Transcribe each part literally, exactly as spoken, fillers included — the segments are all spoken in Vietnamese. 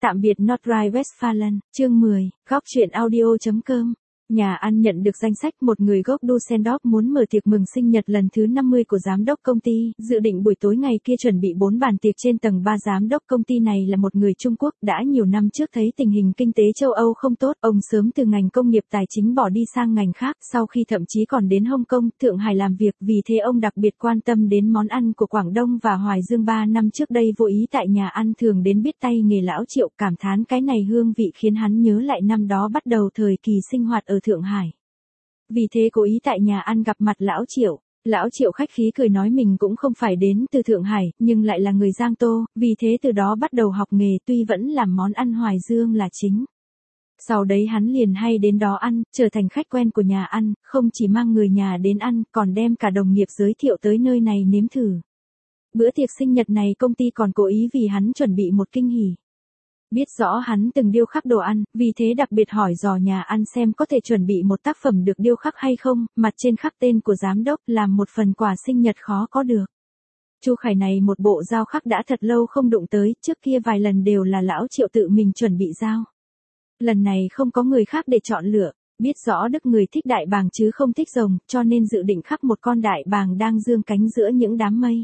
Tạm biệt Nordrhein-Westfalen, chương mười, góc truyện audio chấm com. Nhà ăn nhận được danh sách một người gốc Düsseldorf muốn mở tiệc mừng sinh nhật lần thứ năm mươi của giám đốc công ty, dự định buổi tối ngày kia chuẩn bị bốn bàn tiệc trên tầng ba. Giám đốc công ty này là một người Trung Quốc, đã nhiều năm trước thấy tình hình kinh tế châu Âu không tốt, ông sớm từ ngành công nghiệp tài chính bỏ đi sang ngành khác, sau khi thậm chí còn đến Hồng Kông, Thượng Hải làm việc, vì thế ông đặc biệt quan tâm đến món ăn của Quảng Đông và Hoài Dương. Ba năm trước đây vô ý tại nhà ăn thường đến biết tay nghề lão Triệu, cảm thán cái này hương vị khiến hắn nhớ lại năm đó bắt đầu thời kỳ sinh hoạt ở Thượng Hải. Vì thế cố ý tại nhà ăn gặp mặt lão Triệu. Lão Triệu khách khí cười nói mình cũng không phải đến từ Thượng Hải, nhưng lại là người Giang Tô, vì thế từ đó bắt đầu học nghề, tuy vẫn làm món ăn Hoài Dương là chính. Sau đấy hắn liền hay đến đó ăn, trở thành khách quen của nhà ăn, không chỉ mang người nhà đến ăn, còn đem cả đồng nghiệp giới thiệu tới nơi này nếm thử. Bữa tiệc sinh nhật này công ty còn cố ý vì hắn chuẩn bị một kinh hỉ. Biết rõ hắn từng điêu khắc đồ ăn, vì thế đặc biệt hỏi dò nhà ăn xem có thể chuẩn bị một tác phẩm được điêu khắc hay không, mặt trên khắc tên của giám đốc, làm một phần quà sinh nhật khó có được. Chu Khải này một bộ dao khắc đã thật lâu không đụng tới, trước kia vài lần đều là lão Triệu tự mình chuẩn bị dao. Lần này không có người khác để chọn lựa, biết rõ Đức người thích đại bàng chứ không thích rồng, cho nên dự định khắc một con đại bàng đang dương cánh giữa những đám mây.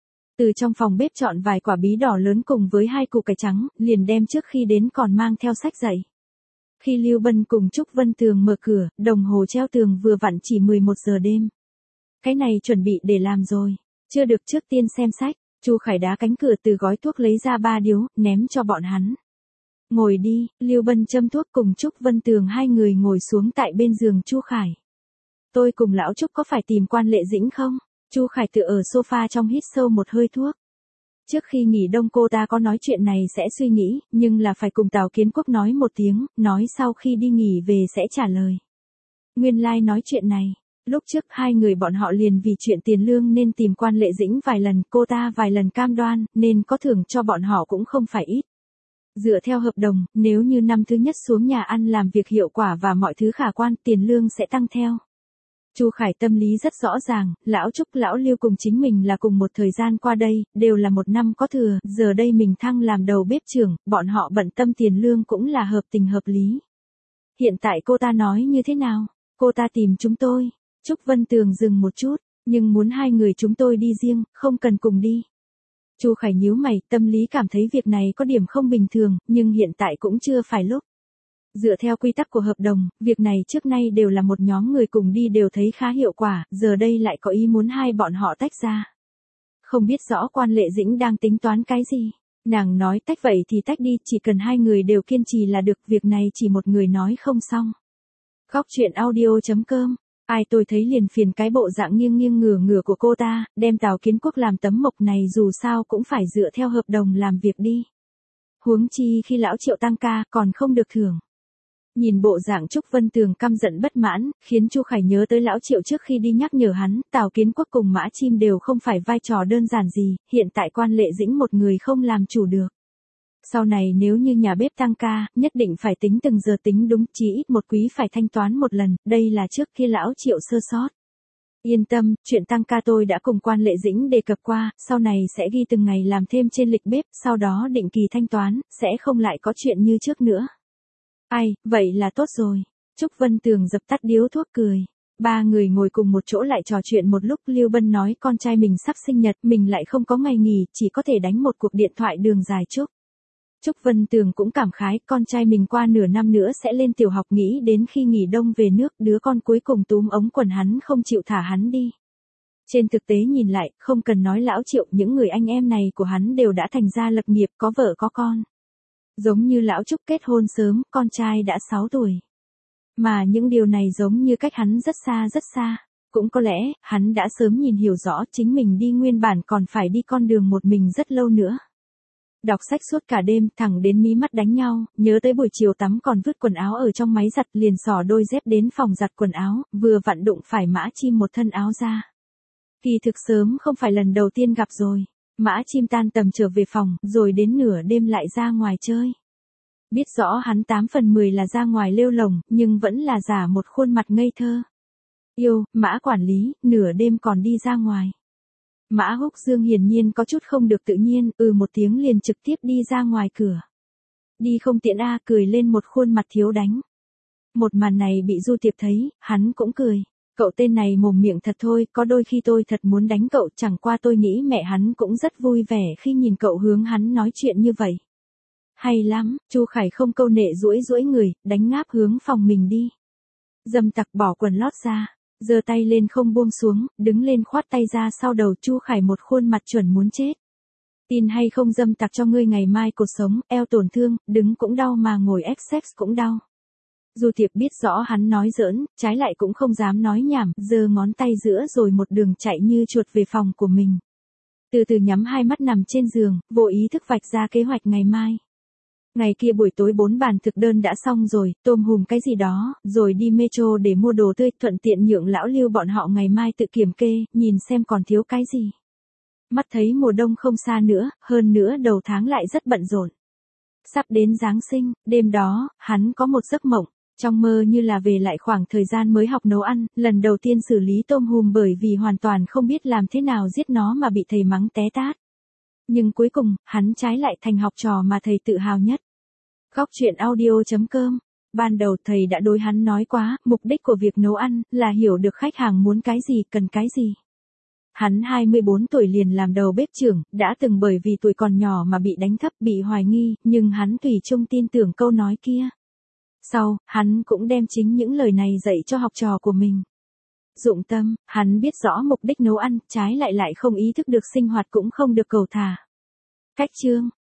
Từ trong phòng bếp chọn vài quả bí đỏ lớn cùng với hai củ cải trắng, liền đem trước khi đến còn mang theo sách dạy. Khi Lưu Bân cùng Trúc Vân Tường mở cửa, đồng hồ treo tường vừa vặn chỉ mười một giờ đêm. Cái này chuẩn bị để làm rồi, chưa được trước tiên xem sách. Chu Khải đá cánh cửa từ gói thuốc lấy ra ba điếu, ném cho bọn hắn. Ngồi đi, Lưu Bân châm thuốc cùng Trúc Vân Tường hai người ngồi xuống tại bên giường Chu Khải. Tôi cùng lão Trúc có phải tìm Quan Lệ Dĩnh không? Chu Khải tựa ở sofa trong hít sâu một hơi thuốc. Trước khi nghỉ đông cô ta có nói chuyện này sẽ suy nghĩ, nhưng là phải cùng Tào Kiến Quốc nói một tiếng, nói sau khi đi nghỉ về sẽ trả lời. Nguyên lai like nói chuyện này, lúc trước hai người bọn họ liền vì chuyện tiền lương nên tìm Quan Lệ Dĩnh vài lần, cô ta vài lần cam đoan, nên có thưởng cho bọn họ cũng không phải ít. Dựa theo hợp đồng, nếu như năm thứ nhất xuống nhà ăn làm việc hiệu quả và mọi thứ khả quan, tiền lương sẽ tăng theo. Chu Khải tâm lý rất rõ ràng, lão Trúc lão Lưu cùng chính mình là cùng một thời gian qua đây, đều là một năm có thừa, giờ đây mình thăng làm đầu bếp trưởng, bọn họ bận tâm tiền lương cũng là hợp tình hợp lý. Hiện tại cô ta nói như thế nào? Cô ta tìm chúng tôi. Trúc Vân Tường dừng một chút, nhưng muốn hai người chúng tôi đi riêng, không cần cùng đi. Chu Khải nhíu mày, tâm lý cảm thấy việc này có điểm không bình thường, nhưng hiện tại cũng chưa phải lúc. Dựa theo quy tắc của hợp đồng, việc này trước nay đều là một nhóm người cùng đi đều thấy khá hiệu quả, giờ đây lại có ý muốn hai bọn họ tách ra. Không biết rõ Quan Lệ Dĩnh đang tính toán cái gì. Nàng nói tách vậy thì tách đi, chỉ cần hai người đều kiên trì là được, việc này chỉ một người nói không xong. Góc truyện audio chấm com. Ai tôi thấy liền phiền cái bộ dạng nghiêng nghiêng ngửa ngửa của cô ta, đem Tào Kiến Quốc làm tấm mộc này dù sao cũng phải dựa theo hợp đồng làm việc đi. Huống chi khi lão Triệu tăng ca còn không được thưởng. Nhìn bộ dạng Trúc Vân Tường căm giận bất mãn, khiến Chu Khải nhớ tới lão Triệu trước khi đi nhắc nhở hắn, Tào Kiến Quốc cùng Mã Chim đều không phải vai trò đơn giản gì, hiện tại Quan Lệ Dĩnh một người không làm chủ được. Sau này nếu như nhà bếp tăng ca, nhất định phải tính từng giờ tính đúng, chí ít một quý phải thanh toán một lần, đây là trước kia lão Triệu sơ sót. Yên tâm, chuyện tăng ca tôi đã cùng Quan Lệ Dĩnh đề cập qua, sau này sẽ ghi từng ngày làm thêm trên lịch bếp, sau đó định kỳ thanh toán, sẽ không lại có chuyện như trước nữa. Ai, vậy là tốt rồi. Trúc Vân Tường dập tắt điếu thuốc cười. Ba người ngồi cùng một chỗ lại trò chuyện một lúc, Lưu Bân nói con trai mình sắp sinh nhật, mình lại không có ngày nghỉ, chỉ có thể đánh một cuộc điện thoại đường dài Trúc. Trúc Vân Tường cũng cảm khái, con trai mình qua nửa năm nữa sẽ lên tiểu học, nghĩ đến khi nghỉ đông về nước, đứa con cuối cùng túm ống quần hắn không chịu thả hắn đi. Trên thực tế nhìn lại, không cần nói lão Triệu, những người anh em này của hắn đều đã thành gia lập nghiệp, có vợ có con. Giống như lão Trúc kết hôn sớm, con trai đã sáu tuổi. Mà những điều này giống như cách hắn rất xa rất xa. Cũng có lẽ, hắn đã sớm nhìn hiểu rõ chính mình đi nguyên bản còn phải đi con đường một mình rất lâu nữa. Đọc sách suốt cả đêm, thẳng đến mí mắt đánh nhau, nhớ tới buổi chiều tắm còn vứt quần áo ở trong máy giặt, liền xỏ đôi dép đến phòng giặt quần áo, vừa vặn đụng phải Mã Chim một thân áo da. Kỳ thực sớm không phải lần đầu tiên gặp rồi. Mã Chim tan tầm trở về phòng, rồi đến nửa đêm lại ra ngoài chơi. Biết rõ hắn tám phần mười là ra ngoài lêu lồng, nhưng vẫn là giả một khuôn mặt ngây thơ. Yêu, Mã quản lý, nửa đêm còn đi ra ngoài. Mã Húc Dương hiển nhiên có chút không được tự nhiên, ừ một tiếng liền trực tiếp đi ra ngoài cửa. Đi không tiện a, cười lên một khuôn mặt thiếu đánh. Một màn này bị Du Tiệp thấy, hắn cũng cười. Cậu tên này mồm miệng thật thôi, có đôi khi tôi thật muốn đánh cậu, chẳng qua tôi nghĩ mẹ hắn cũng rất vui vẻ khi nhìn cậu hướng hắn nói chuyện như vậy. Hay lắm, Chu Khải không câu nệ duỗi duỗi người, đánh ngáp hướng phòng mình đi. Dâm tặc bỏ quần lót ra, giơ tay lên không buông xuống, đứng lên khoát tay ra sau đầu Chu Khải một khuôn mặt chuẩn muốn chết. Tin hay không dâm tặc cho ngươi ngày mai cột sống, eo tổn thương, đứng cũng đau mà ngồi ép sex cũng đau. Du Tiệp biết rõ hắn nói giỡn, trái lại cũng không dám nói nhảm, giơ ngón tay giữa rồi một đường chạy như chuột về phòng của mình. Từ từ nhắm hai mắt nằm trên giường, vô ý thức vạch ra kế hoạch ngày mai. Ngày kia buổi tối bốn bàn thực đơn đã xong rồi, tôm hùm cái gì đó, rồi đi Metro để mua đồ tươi, thuận tiện nhượng lão Lưu bọn họ ngày mai tự kiểm kê, nhìn xem còn thiếu cái gì. Mắt thấy mùa đông không xa nữa, hơn nữa đầu tháng lại rất bận rộn. Sắp đến Giáng sinh, đêm đó, hắn có một giấc mộng, trong mơ như là về lại khoảng thời gian mới học nấu ăn, lần đầu tiên xử lý tôm hùm bởi vì hoàn toàn không biết làm thế nào giết nó mà bị thầy mắng té tát. Nhưng cuối cùng, hắn trái lại thành học trò mà thầy tự hào nhất. Góc truyện audio chấm com. Ban đầu thầy đã đối hắn nói quá, mục đích của việc nấu ăn là hiểu được khách hàng muốn cái gì, cần cái gì. Hắn hai mươi bốn tuổi liền làm đầu bếp trưởng, đã từng bởi vì tuổi còn nhỏ mà bị đánh thấp, bị hoài nghi, nhưng hắn tùy chung tin tưởng câu nói kia. Sau, hắn cũng đem chính những lời này dạy cho học trò của mình. Dụng tâm, hắn biết rõ mục đích nấu ăn, trái lại lại không ý thức được sinh hoạt cũng không được cầu thả. Cách chương